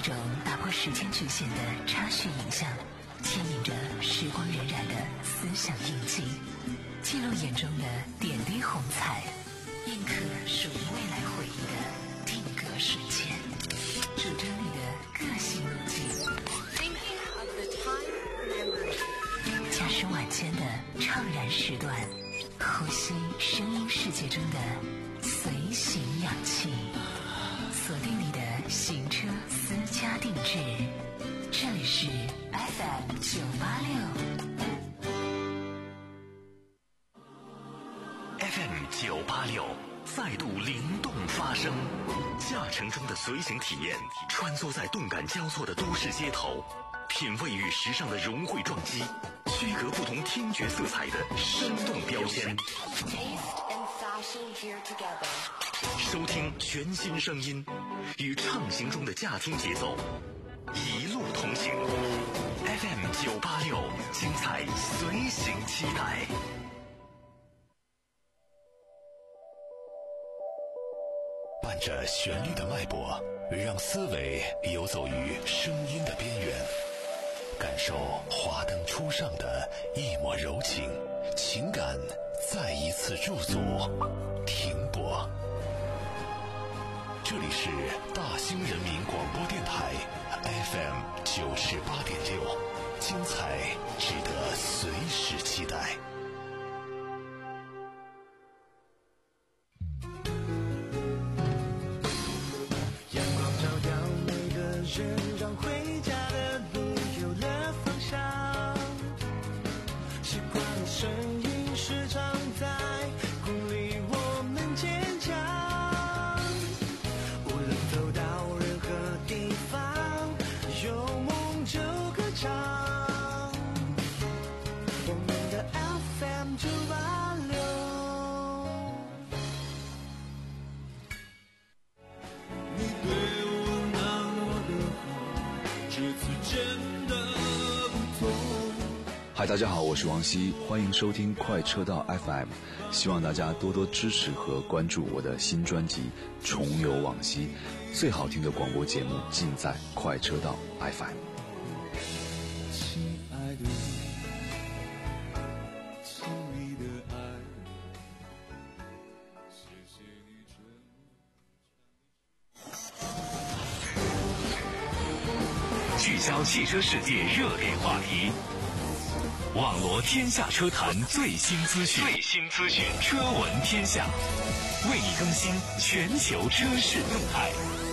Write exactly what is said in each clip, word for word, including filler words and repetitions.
种打破时间局限的插叙影像，牵引着时光荏苒的思想印记，记录眼中的点滴红彩，印刻属于未来回忆的定格瞬间，主张你的个性路径。驾驶晚间的怅然时段，呼吸声音世界中的随行氧气，锁定你的行车私家定制。这里是 F M 九八六 F M 九八六再度灵动发声，驾乘中的随行体验，穿梭在动感交错的都市街头，品味与时尚的融汇撞击，区隔不同听觉色彩的生动标签，收听全新声音，与畅行中的驾听节奏一路同行。 F M 九八六，精彩随行期待。伴着旋律的脉搏，让思维游走于声音的边缘，感受华灯初上的一抹柔情，情感再一次驻足停泊。这里是大兴人民广播电台 F M 九十八点六，精彩值得随时期待。 阳光照耀每个人，让回家的路有了方向。习惯的声音时常在鼓励我们坚强。无论走到任何地方，有梦就歌唱。我们的 F M 九八六。你对我那么的好，这次真的不同。 嗨，大家好，我是王希，欢迎收听快车道 F M， 希望大家多多支持和关注我的新专辑《重游往昔》，最好听的广播节目尽在快车道 F M。 亲爱的，亲密的爱，谢谢你这聚焦汽车世界热点话题，网罗天下车坛最新资讯，最新资讯，车闻天下，为你更新全球车市动态。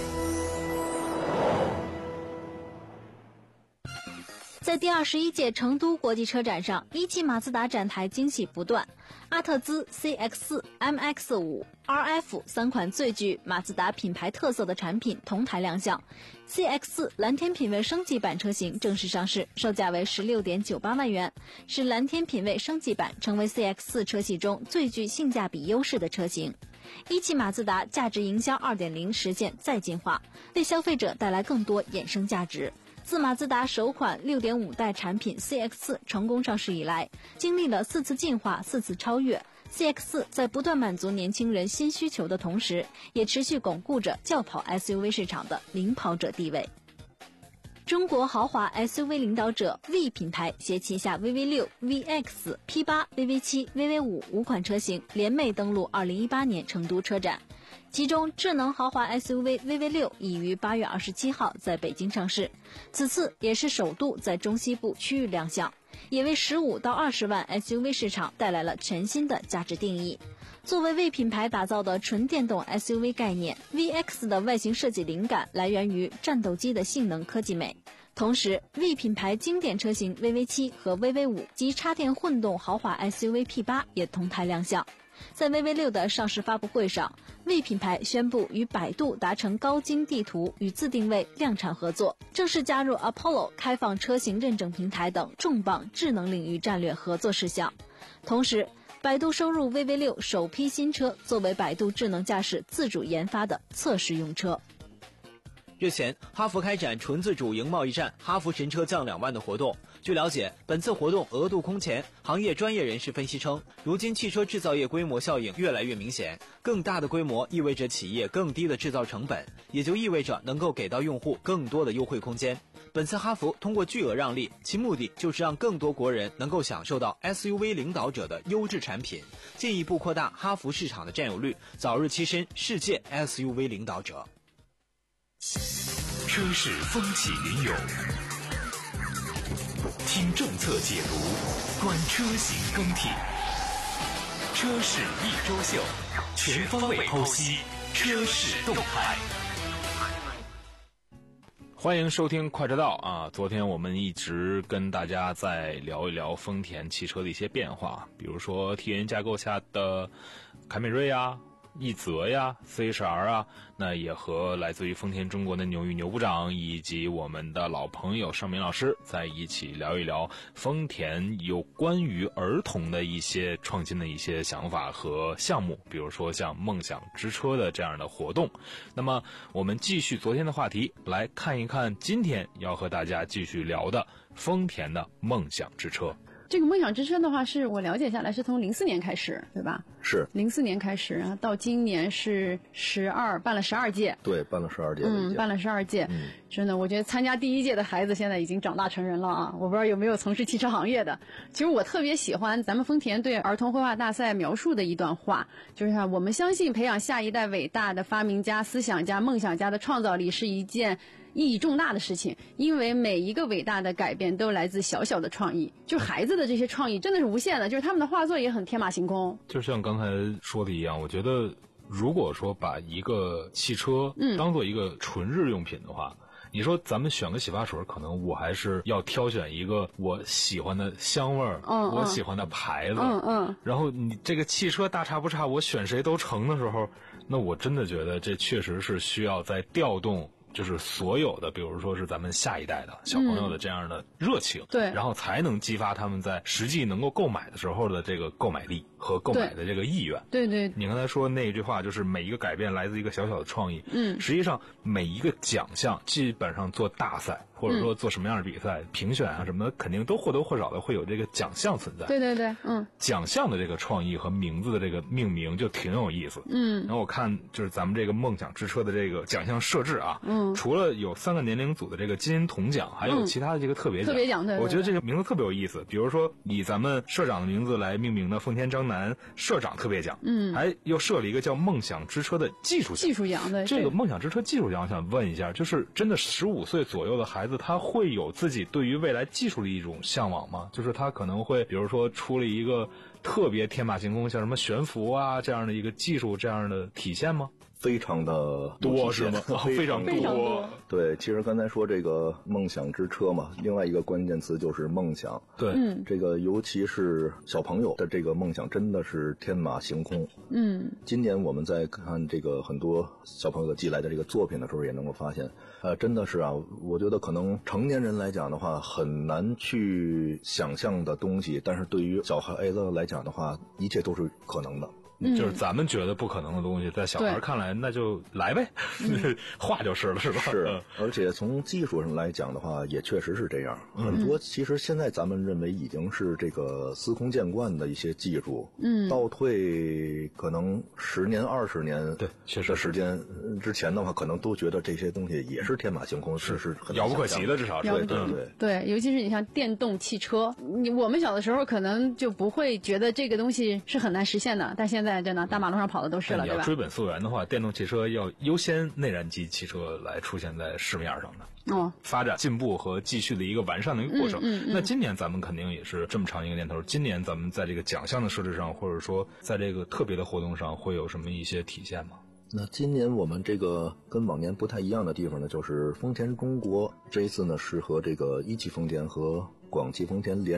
在第二十一届成都国际车展上，一汽马自达展台惊喜不断，阿特兹、C X 四、M X 五、R F 三款最具马自达品牌特色的产品同台亮相。C X 四 蓝天品味升级版车型正式上市，售价为 十六点九八万元，使蓝天品味升级版成为 C X 四 车系中最具性价比优势的车型。一汽马自达价值营销 二点零 实现再进化，为消费者带来更多衍生价值。自马自达首款 六点五 代产品 C X 四 成功上市以来，经历了四次进化、四次超越， C X 四 在不断满足年轻人新需求的同时，也持续巩固着轿跑 S U V 市场的领跑者地位。中国豪华 S U V 领导者 V 品牌携旗下 V V 六、V X、P 八、V V 七、V V 五 五款车型联袂登陆二零一八年成都车展。其中智能豪华 S U V V V 六已于八月二十七号在北京上市，此次也是首度在中西部区域亮相，也为十五到二十万 S U V 市场带来了全新的价值定义。作为为品牌打造的纯电动 S U V 概念， V X 的外形设计灵感来源于战斗机的性能科技美。同时 V 品牌经典车型 V V 七 和 V V 五 及插电混动豪华 S U V P 八 也同台亮相。在 V V 六 的上市发布会上， V 品牌宣布与百度达成高精地图与自定位量产合作，正式加入 Apollo 开放车型认证平台等重磅智能领域战略合作事项。同时，百度收入 V V 六 首批新车作为百度智能驾驶自主研发的测试用车。 日前，哈弗开展纯自主赢贸易战哈弗神车降两万的活动， 据了解，本次活动额度空前，行业专业人士分析称，如今汽车制造业规模效应越来越明显，更大的规模意味着企业更低的制造成本，也就意味着能够给到用户更多的优惠空间。本次哈弗通过巨额让利，其目的就是让更多国人能够享受到 S U V 领导者的优质产品，进一步扩大哈弗市场的占有率，早日跻身世界 S U V 领导者。 车市风起云涌，听政策解读，观车型更替，车市一周秀，全方位剖析车市动态。 欢迎收听快车道啊！昨天我们一直跟大家在聊一聊丰田汽车的一些变化，比如说 T N 架构下的凯美瑞啊、奕泽呀、C H R 啊，那也和来自于丰田中国的牛玉牛部长以及我们的老朋友尚明老师在一起聊一聊丰田有关于儿童的一些创新的一些想法和项目，比如说像梦想之车的这样的活动。那么我们继续昨天的话题，来看一看今天要和大家继续聊的丰田的梦想之车。 这个梦想之车的话，是我了解下来是从零四年开始，对吧？ 是零四年开始，然后到今年是十二，办了十二届。 对，办了十二届。 嗯，办了十二届。嗯，真的，我觉得参加第一届的孩子现在已经长大成人了啊！我不知道有没有从事汽车行业的。其实我特别喜欢咱们丰田对儿童绘画大赛描述的一段话，就是我们相信培养下一代伟大的发明家、思想家、梦想家的创造力是一件意义重大的事情，因为每一个伟大的改变都来自小小的创意。就孩子的这些创意真的是无限的，就是他们的画作也很天马行空。 就像刚才说的一样，我觉得如果说把一个汽车当做一个纯日用品的话，嗯，你说咱们选个洗发水，可能我还是要挑选一个我喜欢的香味儿，嗯，我喜欢的牌子， 嗯嗯。 然后你这个汽车大差不差，我选谁都成的时候，那我真的觉得这确实是需要在调动。就是所有的，比如说是咱们下一代的小朋友的这样的热情，嗯，对，然后才能激发他们在实际能够购买的时候的这个购买力和购买的这个意愿。 对对， 你刚才说那一句话，就是每一个改变来自一个小小的创意。 嗯， 实际上每一个奖项基本上做大赛或者说做什么样的比赛，嗯，评选啊什么的，肯定都或多或少的会有这个奖项存在。 对对对，嗯， 奖项的这个创意和名字的这个命名就挺有意思。嗯，然后我看就是咱们这个梦想之车的这个奖项设置啊，嗯。除了有三个年龄组的这个金银铜奖，还有其他的这个特别奖， 特别奖，对， 我觉得这个名字特别有意思。比如说以咱们社长的名字来命名的丰田章男社长特别奖，嗯，还又设了一个叫梦想之车的技术奖。 技术奖，对， 这个梦想之车技术奖，我想问一下，就是真的十五岁左右的孩子，他会有自己对于未来技术的一种向往吗？就是他可能会，比如说出了一个特别天马行空，像什么悬浮啊这样的一个技术，这样的体现吗？ 非常的多是吗？非常多。 对，其实刚才说这个梦想之车嘛，另外一个关键词就是梦想。 对， 嗯， 这个尤其是小朋友的这个梦想真的是天马行空。 嗯， 今年我们在看这个很多小朋友寄来的这个作品的时候，也能够发现，呃，真的是啊，我觉得可能成年人来讲的话，很难去想象的东西，但是对于小孩子来讲的话，一切都是可能的。 就是咱们觉得不可能的东西，在小孩看来那就来呗，画就是了，是吧？ 是，而且从技术上来讲的话，也确实是这样。嗯、很多其实现在咱们认为已经是这个司空见惯的一些技术，嗯，倒退可能十年、二十年对的时间之前的话，可能都觉得这些东西也是天马行空，是是很遥不可及的，至少是对对对对，尤其是你像电动汽车，你我们小的时候可能就不会觉得这个东西是很难实现的，但现在真的大马路上跑的都是了，对吧？ 你要追本溯源的话，电动汽车要优先内燃机汽车来出现在市面上的。 哦， 发展进步和继续的一个完善的一个过程。 嗯嗯嗯、 那今年咱们肯定也是这么长一个年头，今年咱们在这个奖项的设置上，或者说在这个特别的活动上，会有什么一些体现吗？ 那今年我们这个跟往年不太一样的地方呢，就是丰田中国这一次呢是和这个一汽丰田和广汽丰田联手，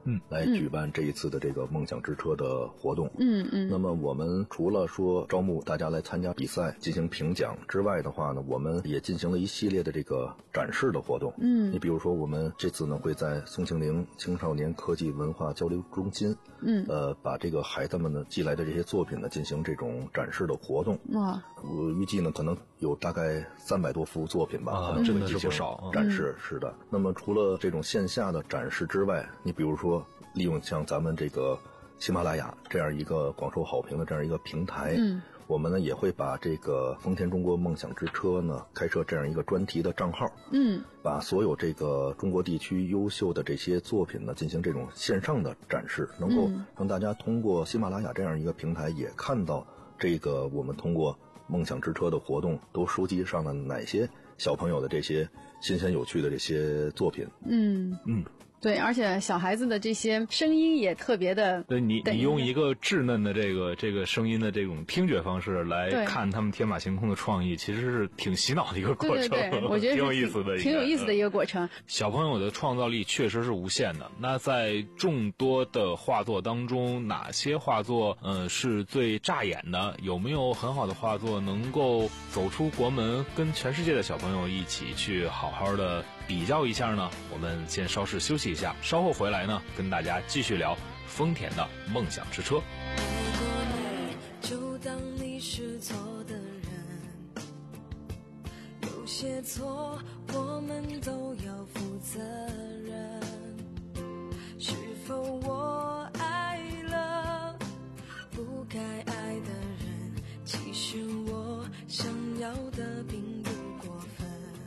嗯，来举办这一次的这个梦想之车的活动。 嗯嗯。 那么我们除了说招募大家来参加比赛进行评奖之外的话呢，我们也进行了一系列的这个展示的活动。 嗯， 你比如说我们这次呢会在宋庆龄青少年科技文化交流中心， 嗯， 呃，把这个孩子们呢寄来的这些作品呢进行这种展示的活动。 哇， 我预计呢可能有大概三百多幅作品吧， 啊， 可能真的进行是不少展示。是的。那么除了这种线下的展示之外，你比如说利用像咱们这个喜马拉雅这样一个广受好评的这样一个平台， 嗯， 我们呢也会把这个丰田中国梦想之车呢开设这样一个专题的账号， 嗯， 把所有这个中国地区优秀的这些作品呢进行这种线上的展示，能够让大家通过喜马拉雅这样一个平台也看到这个我们通过梦想之车的活动都收集上了哪些小朋友的这些新鲜有趣的这些作品。 嗯嗯。 对，而且小孩子的这些声音也特别的， 对你，你用一个稚嫩的这个这个声音的这种听觉方式来看他们天马行空的创意，其实是挺洗脑的一个过程。 对对对，我觉得挺有意思的， 挺有意思的一个过程。 小朋友的创造力确实是无限的。那在众多的画作当中，哪些画作呃是最扎眼的？有没有很好的画作能够走出国门，跟全世界的小朋友一起去好好的比较一下呢？我们先稍事休息一下，稍后回来呢，跟大家继续聊丰田的梦想之车。 爱过你，就当你是错的人，有些错我们都要负责任。是否我爱了不该爱的人？其实我想要的并不过分。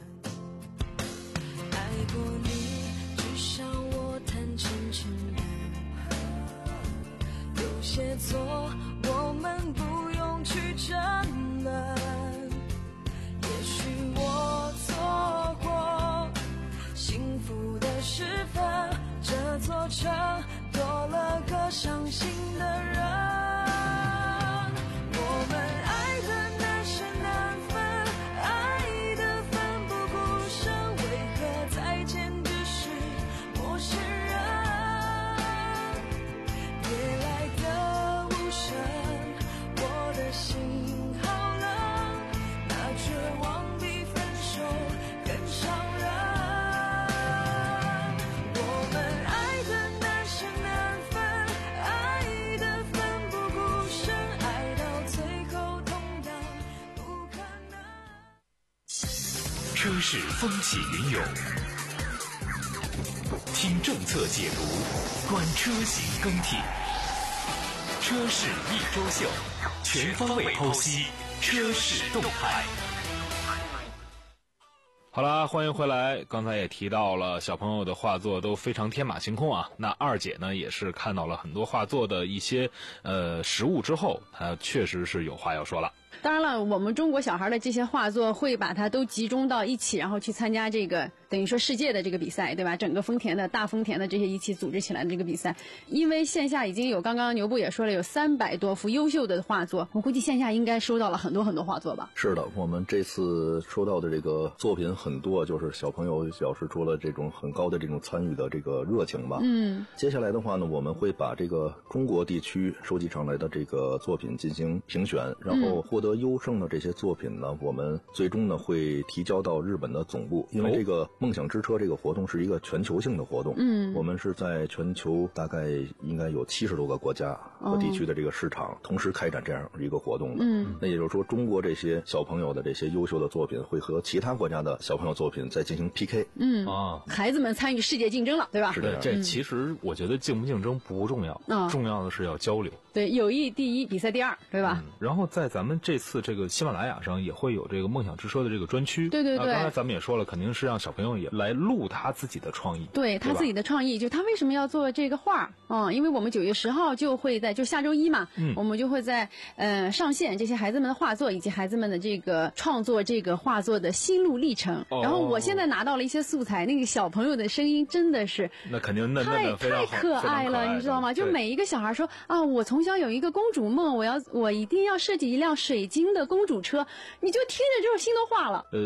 爱过你，至少我坦诚承认，有些错我们不用去争论。也许我错过幸福的时分，这座城多了个伤心的人。我们爱的难舍难分，爱的奋不顾身，为何再见只是陌生人？夜来的无声，我的心好冷，那绝望比分手更伤人。我们爱的难舍难分，爱的奋不顾身，爱到最后痛到不可能。 车市风起云涌，听政策解读，观车型更替。车市一周秀，全方位剖析车市动态。 好啦，欢迎回来。刚才也提到了小朋友的画作都非常天马行空啊。那二姐呢，也是看到了很多画作的一些呃实物之后，她确实是有话要说了。 当然了，我们中国小孩的这些画作会把它都集中到一起，然后去参加这个等于说世界的这个比赛，对吧？整个丰田的大丰田的这些一起组织起来的这个比赛，因为线下已经有，刚刚牛部也说了，有三百多幅优秀的画作，我估计线下应该收到了很多很多画作吧？ 是的，我们这次收到的这个作品很多，就是小朋友表示出了这种很高的这种参与的这个热情吧。 嗯， 接下来的话呢，我们会把这个中国地区收集上来的这个作品进行评选，然后获得优胜的这些作品呢，我们最终呢会提交到日本的总部，因为这个梦想之车这个活动是一个全球性的活动。 嗯， 我们是在全球大概应该有七十多个国家和地区的这个市场、哦、同时开展这样一个活动的。 嗯， 那也就是说，中国这些小朋友的这些优秀的作品会和其他国家的小朋友作品再进行 P K。 嗯啊， 孩子们参与世界竞争了，对吧？ 是的， 这其实我觉得竞不竞争不重要， 嗯、 重要的是要交流。 对，友谊第一，比赛第二，对吧？ 嗯、然后在咱们这次这个喜马拉雅上也会有这个梦想之车的这个专区。 对对对。 刚才咱们也说了，肯定是让小朋友也来录他自己的创意。 对，他自己的创意，就他为什么要做这个画？嗯，因为我们九月十号就会在，就下周一嘛，嗯，我们就会在呃上线这些孩子们的画作以及孩子们的这个创作这个画作的心路历程。哦、然后我现在拿到了一些素材，那个小朋友的声音真的是那肯定嫩嫩的非常好， 太可爱了，你知道吗？就每一个小孩说啊，我从小有一个公主梦，我要我一定要设计一辆水晶的公主车，你就听着就是心都化了。 呃。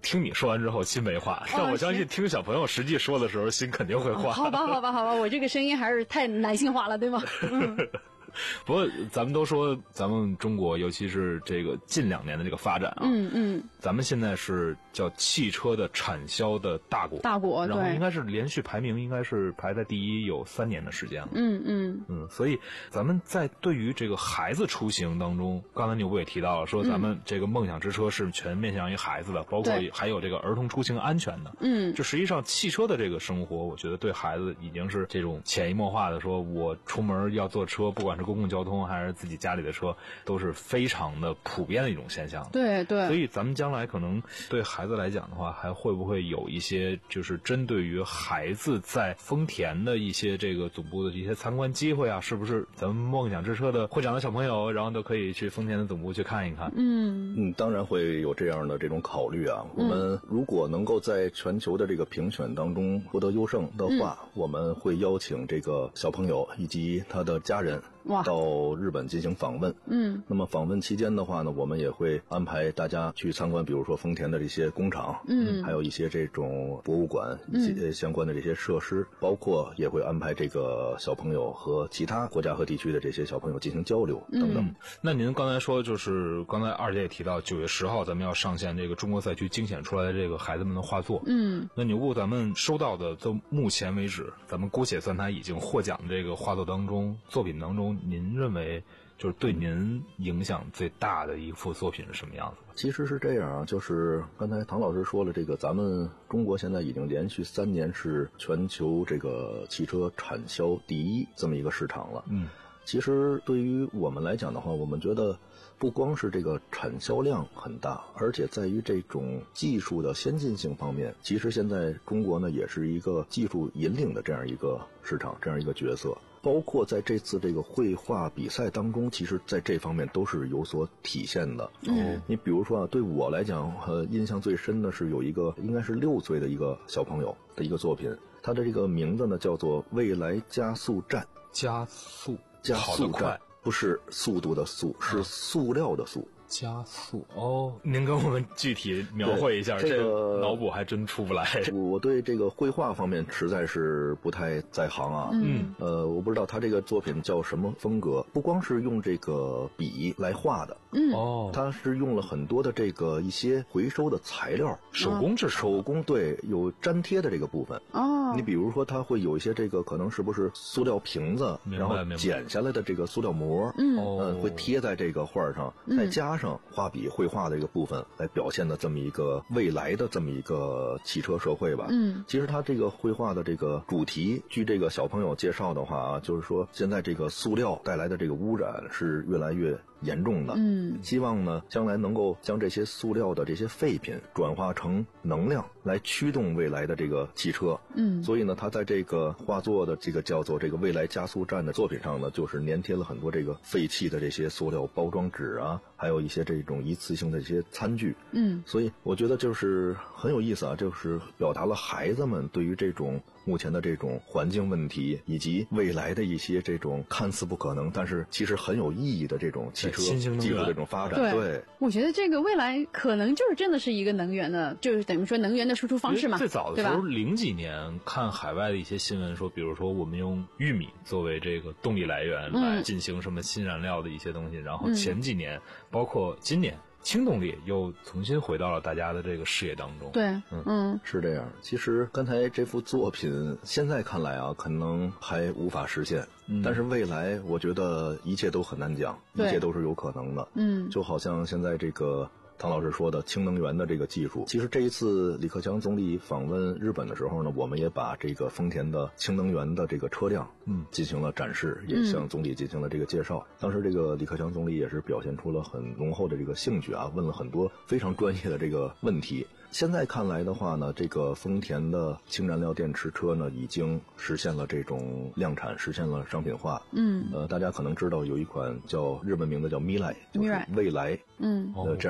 听你说完之后心没化，但我相信听小朋友实际说的时候心肯定会化。 哦、好吧，好吧，好吧，我这个声音还是太男性化了，对吗？嗯不过咱们都说咱们中国尤其是这个近两年的这个发展啊， 嗯嗯， 咱们现在是叫汽车的产销的大国， 大国， 然后应该是连续排名应该是排在第一有三年的时间了， 嗯嗯嗯，所以咱们在对于这个孩子出行当中，刚才牛部也提到了，说咱们这个梦想之车是全面向于孩子的，包括还有这个儿童出行安全的， 嗯， 就实际上汽车的这个生活，我觉得对孩子已经是这种潜移默化的，说我出门要坐车，不管是公共交通还是自己家里的车，都是非常的普遍的一种现象。 对对， 所以咱们将来可能对孩子来讲的话，还会不会有一些就是针对于孩子在丰田的一些这个总部的一些参观机会啊？是不是咱们梦想之车的会长的小朋友，然后都可以去丰田的总部去看一看？ 嗯嗯，当然会有这样的这种考虑啊。我们如果能够在全球的这个评选当中获得优胜的话，嗯、我们会邀请这个小朋友以及他的家人到日本进行访问。 嗯， 那么访问期间的话呢，我们也会安排大家去参观，比如说丰田的这些工厂， 嗯， 还有一些这种博物馆以及相关的这些设施，嗯、包括也会安排这个小朋友和其他国家和地区的这些小朋友进行交流等等。 嗯、那您刚才说，就是刚才二姐也提到，九月十号咱们要上线这个中国赛区精选出来的这个孩子们的画作。 嗯， 那牛部咱们收到的，到目前为止，咱们姑且算它已经获奖的这个画作当中，作品当中，您认为就是对您影响最大的一幅作品是什么样子的？ 其实是这样啊，就是刚才唐老师说了，这个咱们中国现在已经连续三年是全球这个汽车产销第一这么一个市场了。 嗯， 其实对于我们来讲的话，我们觉得不光是这个产销量很大，而且在于这种技术的先进性方面，其实现在中国呢也是一个技术引领的这样一个市场，这样一个角色。包括在这次这个绘画比赛当中，其实在这方面都是有所体现的。 嗯， 你比如说啊，对我来讲，呃，印象最深的是有一个应该是六岁的一个小朋友的一个作品，他的这个名字呢叫做“未来加速站”。 加速， 加速站，不是速度的速，是塑料的塑。 加速哦，您跟我们具体描绘一下， 这个脑补还真出不来。 我对这个绘画方面实在是不太在行啊。 嗯， 呃，我不知道他这个作品叫什么风格，不光是用这个笔来画的， 嗯， 哦， 他是用了很多的这个一些回收的材料， 手工制手工，对，有粘贴的这个部分。 哦， 你比如说，它会有一些这个可能是不是塑料瓶子，然后剪下来的这个塑料膜， 嗯， 呃，会贴在这个画上，再加上画笔绘画的这个部分来表现的这么一个未来的这么一个汽车社会吧。 嗯， 其实他这个绘画的这个主题，据这个小朋友介绍的话啊，就是说现在这个塑料带来的这个污染是越来越严重的。 嗯， 希望呢将来能够将这些塑料的这些废品转化成能量，来驱动未来的这个汽车。 嗯， 所以呢，他在这个画作的这个叫做这个未来加速站的作品上呢，就是粘贴了很多这个废弃的这些塑料包装纸啊，还有一些这种一次性的一些餐具。 嗯， 所以我觉得就是很有意思啊，就是表达了孩子们对于这种目前的这种环境问题，以及未来的一些这种看似不可能，但是其实很有意义的这种汽车技术这种发展。 对， 对， 我觉得这个未来可能就是真的是一个能源的，就是等于说能源的输出方式嘛。 最早的时候，零几年看海外的一些新闻说，比如说我们用玉米作为这个动力来源来进行什么新燃料的一些东西，嗯、然后前几年，包括今年。轻动力又重新回到了大家的这个视野当中。 对， 嗯， 嗯是这样。其实刚才这幅作品现在看来啊，可能还无法实现，嗯、但是未来我觉得一切都很难讲，一切都是有可能的。 嗯， 就好像现在这个唐老师说的氢能源的这个技术，其实这一次李克强总理访问日本的时候呢，我们也把这个丰田的氢能源的这个车辆，嗯，进行了展示，也向总理进行了这个介绍。嗯、当时这个李克强总理也是表现出了很浓厚的这个兴趣啊，问了很多非常专业的这个问题。现在看来的话呢，这个丰田的氢燃料电池车呢，已经实现了这种量产，实现了商品化。 嗯， 呃，大家可能知道有一款叫日本名字叫 Mirai， 就是未来， 嗯， 呃，这样一款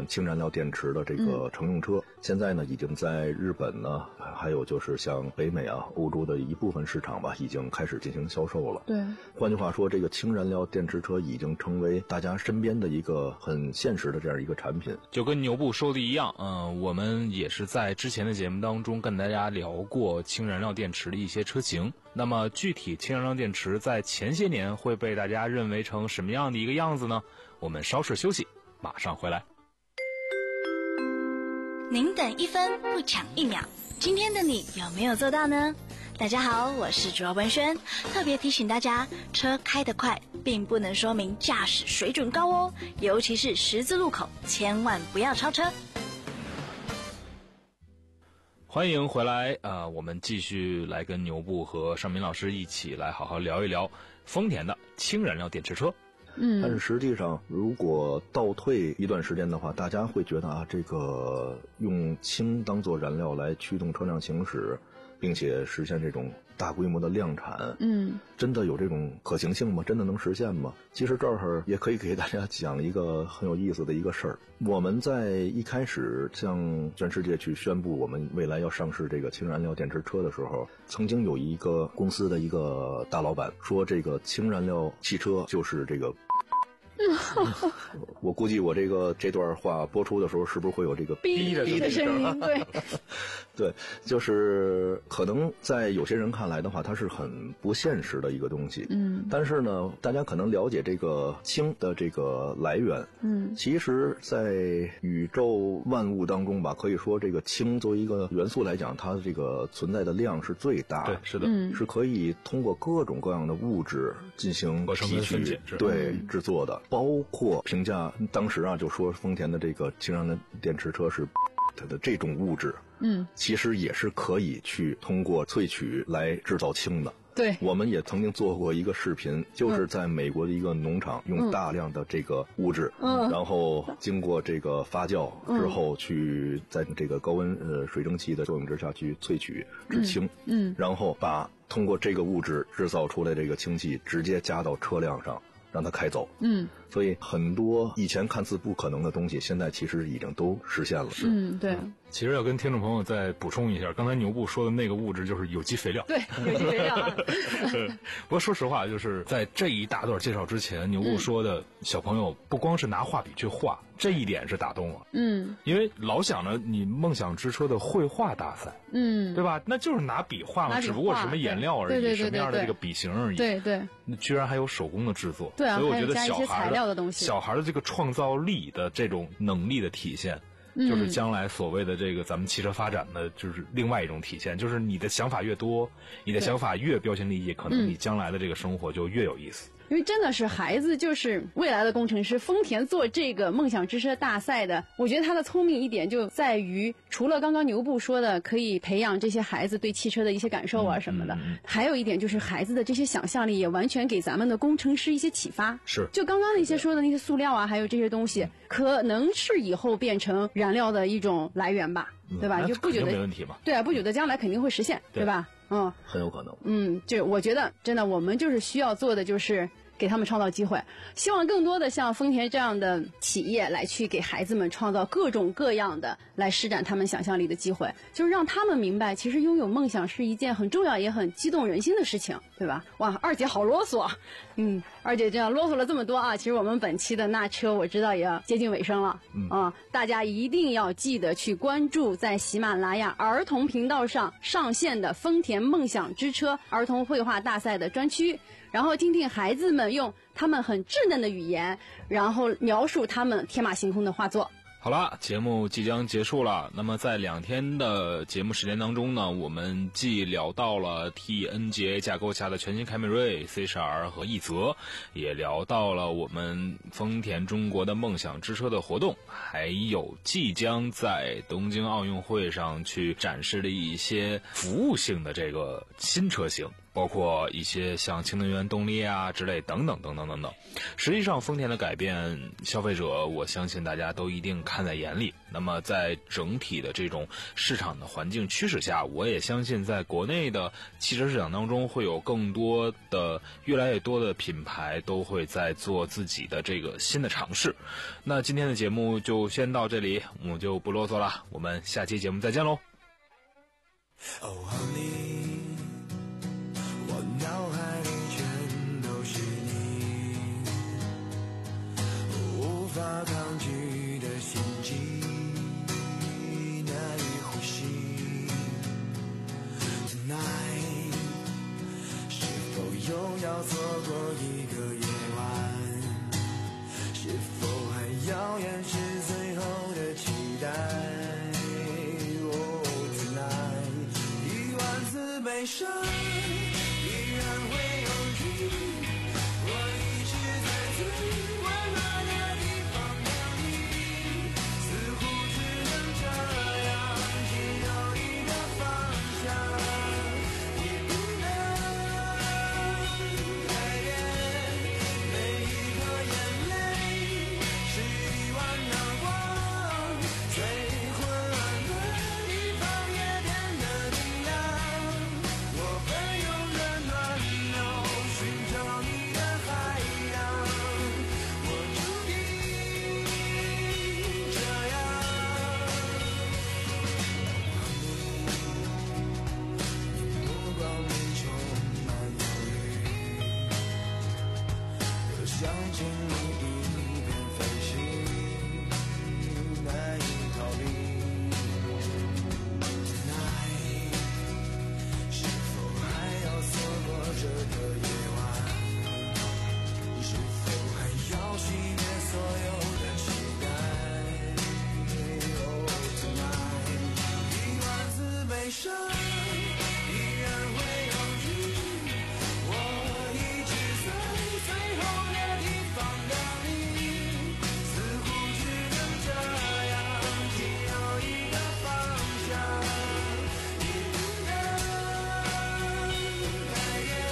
氢燃料电池的这个乘用车，嗯、现在呢已经在日本呢，还有就是像北美啊、欧洲的一部分市场吧，已经开始进行销售了。 对， 换句话说，这个氢燃料电池车已经成为大家身边的一个很现实的这样一个产品。 就跟牛步说的一样，嗯、呃，我们也是在之前的节目当中跟大家聊过氢燃料电池的一些车型。那么具体氢燃料电池在前些年会被大家认为成什么样的一个样子呢？我们稍事休息，马上回来。 您等一分不抢一秒，今天的你有没有做到呢？大家好，我是主要文轩，特别提醒大家，车开得快并不能说明驾驶水准高哦，尤其是十字路口，千万不要超车。 欢迎回来，呃，我们继续来跟牛步和尚民老师一起来好好聊一聊丰田的氢燃料电池车。 嗯， 但是实际上，如果倒退一段时间的话，大家会觉得啊，这个用氢当做燃料来驱动车辆行驶，并且实现这种大规模的量产， 嗯，真的有这种可行性吗？真的能实现吗？其实这儿也可以给大家讲一个很有意思的一个事儿。我们在一开始向全世界去宣布我们未来要上市这个氢燃料电池车的时候，曾经有一个公司的一个大老板说，这个氢燃料汽车就是这个我估计我这个这段话播出的时候，是不是会有这个哔的声音？对， 对，就是可能在有些人看来的话，它是很不现实的一个东西。 嗯， 但是呢，大家可能了解这个氢的这个来源。 嗯， 其实，在宇宙万物当中吧，可以说这个氢作为一个元素来讲，它这个存在的量是最大的。 对，是的， 嗯， 是可以通过各种各样的物质进行提取，对， 嗯、 制作的。包括评价当时啊，就说丰田的这个氢燃料电池车是它的这种物质， 嗯， 其实也是可以去通过萃取来制造氢的。 对， 我们也曾经做过一个视频，就是在美国的一个农场用大量的这个物质， 嗯， 然后经过这个发酵之后，去在这个高温呃水蒸气的作用之下去萃取制氢， 嗯，嗯然后把通过这个物质制造出来这个氢气直接加到车辆上，让它开走。 嗯， 所以很多以前看似不可能的东西，现在其实已经都实现了。 嗯，对。 其实要跟听众朋友再补充一下，刚才牛步说的那个物质就是有机肥料。 对，有机肥料、啊。 不过说实话，就是在这一大段介绍之前，牛步说的小朋友不光是拿画笔去画，这一点是打动了。 嗯， 因为老想着你梦想之车的绘画大赛， 嗯， 对吧？那就是拿笔画嘛，只不过什么颜料而已， 对对对对对什么样的这个笔形而已。 对对。 居然还有手工的制作， 对啊， 所以我觉得小孩的材料的东西， 小孩的这个创造力的这种能力的体现。 嗯、 就是将来所谓的这个咱们汽车发展的就是另外一种体现，就是你的想法越多，你的想法越标新立异，可能你将来的这个生活就越有意思。 因为真的是孩子就是未来的工程师，丰田做这个梦想之车大赛的，我觉得他的聪明一点就在于，除了刚刚牛步说的可以培养这些孩子对汽车的一些感受啊什么的， 嗯嗯嗯、 还有一点就是孩子的这些想象力也完全给咱们的工程师一些启发。 是， 就刚刚那些说的那些塑料啊，还有这些东西，可能是以后变成燃料的一种来源吧， 嗯、 对吧？就不久的没问题嘛。 对啊，不久的将来肯定会实现， 对, 对吧？嗯， 很有可能。 嗯，就我觉得真的，我们就是需要做的就是给他们创造机会，希望更多的像丰田这样的企业来去给孩子们创造各种各样的来施展他们想象力的机会，就是让他们明白，其实拥有梦想是一件很重要也很激动人心的事情，对吧？哇，二姐好啰嗦，嗯，二姐这样啰嗦了这么多啊，其实我们本期的那车我知道也要接近尾声了， 嗯啊，大家一定要记得去关注在喜马拉雅儿童频道上上线的丰田梦想之车儿童绘画大赛的专区。然后听听孩子们用他们很稚嫩的语言，然后描述他们天马行空的画作。 好了，节目即将结束了。那么在两天的节目时间当中呢，我们既聊到了 T N G A 架构下的全新凯美瑞、C 十 R 和奕泽，也聊到了我们丰田中国的梦想之车的活动，还有即将在东京奥运会上去展示的一些服务性的这个新车型。 包括一些像氢能源动力啊之类等等等等等等。实际上丰田的改变，消费者我相信大家都一定看在眼里。那么在整体的这种市场的环境趋势下，我也相信在国内的汽车市场当中会有更多的越来越多的品牌都会在做自己的这个新的尝试。那今天的节目就先到这里，我们就不啰嗦了，我们下期节目再见喽。 Oh honey， 我脑海里全都是你，无法抗拒的心悸，难以呼吸。Tonight， 是否又要错过一个夜晚？是否还遥远是最后的期待？悲伤依然会有你，我一直在最温暖的地方等你，似乎只能这样，只有一个方向，也不能改变。每一颗眼泪是一碗阳光，最昏暗的地方也变得明亮。我奔涌的暖流，寻找你的海洋，我注定这样。目光里充满忧虑，又想请你一边飞行，难以逃离。这个夜晚，是否还要熄灭所有的期待 Oh tonight， 一万次悲伤依然会有你，我一直在最后的地方等你，似乎只能这样，只有一个方向，也不能改变。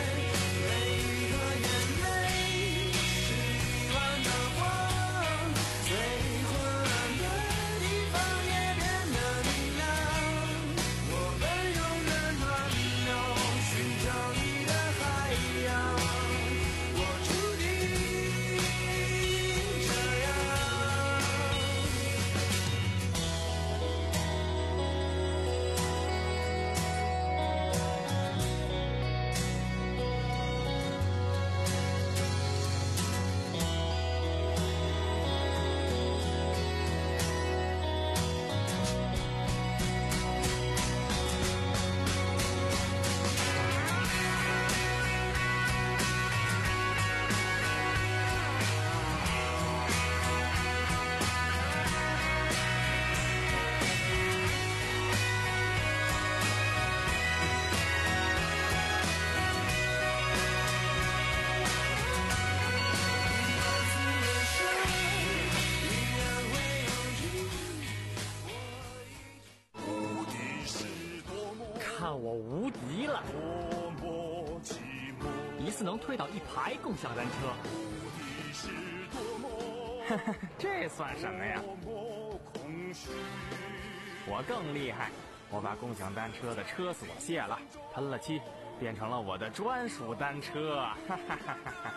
看我无敌了！一次能推倒一排共享单车，哈哈，这算什么呀？我更厉害，我把共享单车的车锁卸了，喷了漆，变成了我的专属单车，哈哈哈哈哈！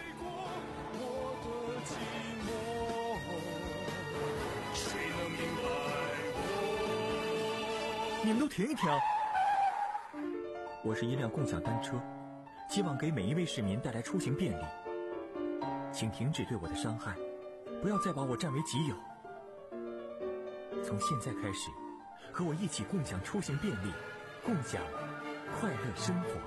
你们都停一停！我是一辆共享单车，希望给每一位市民带来出行便利。请停止对我的伤害，不要再把我占为己有。从现在开始，和我一起共享出行便利，共享快乐生活。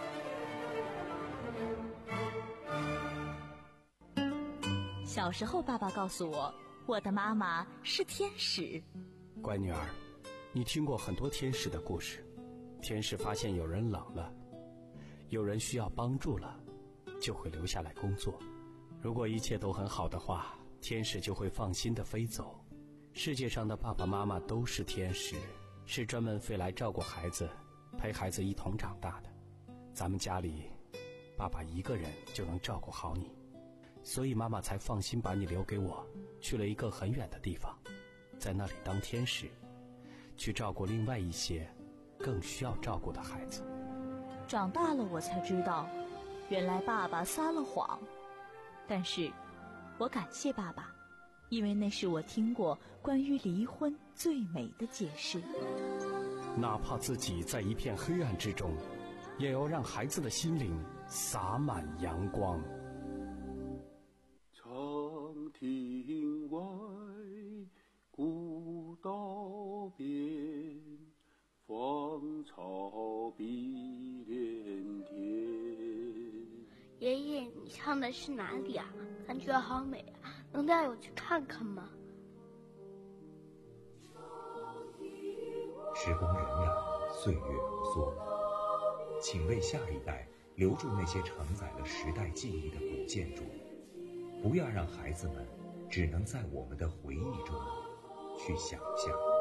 小时候，爸爸告诉我，我的妈妈是天使。 乖女儿，你听过很多天使的故事。天使发现有人冷了，有人需要帮助了，就会留下来工作。如果一切都很好的话，天使就会放心地飞走。世界上的爸爸妈妈都是天使，是专门飞来照顾孩子，陪孩子一同长大的。 咱们家里爸爸一个人就能照顾好你，所以妈妈才放心把你留给我，去了一个很远的地方，在那里当天使，去照顾另外一些更需要照顾的孩子。 长大了我才知道，原来爸爸撒了谎，但是我感谢爸爸，因为那是我听过关于离婚最美的解释。 哪怕自己在一片黑暗之中，也要让孩子的心灵洒满阳光。 长亭外，古道边，芳草碧连天。 爷爷，你唱的是哪里啊？感觉好美啊，能带我去看看吗？ 时光荏苒，岁月如梭，请为下一代留住那些承载了时代记忆的古建筑，不要让孩子们只能在我们的回忆中去想象。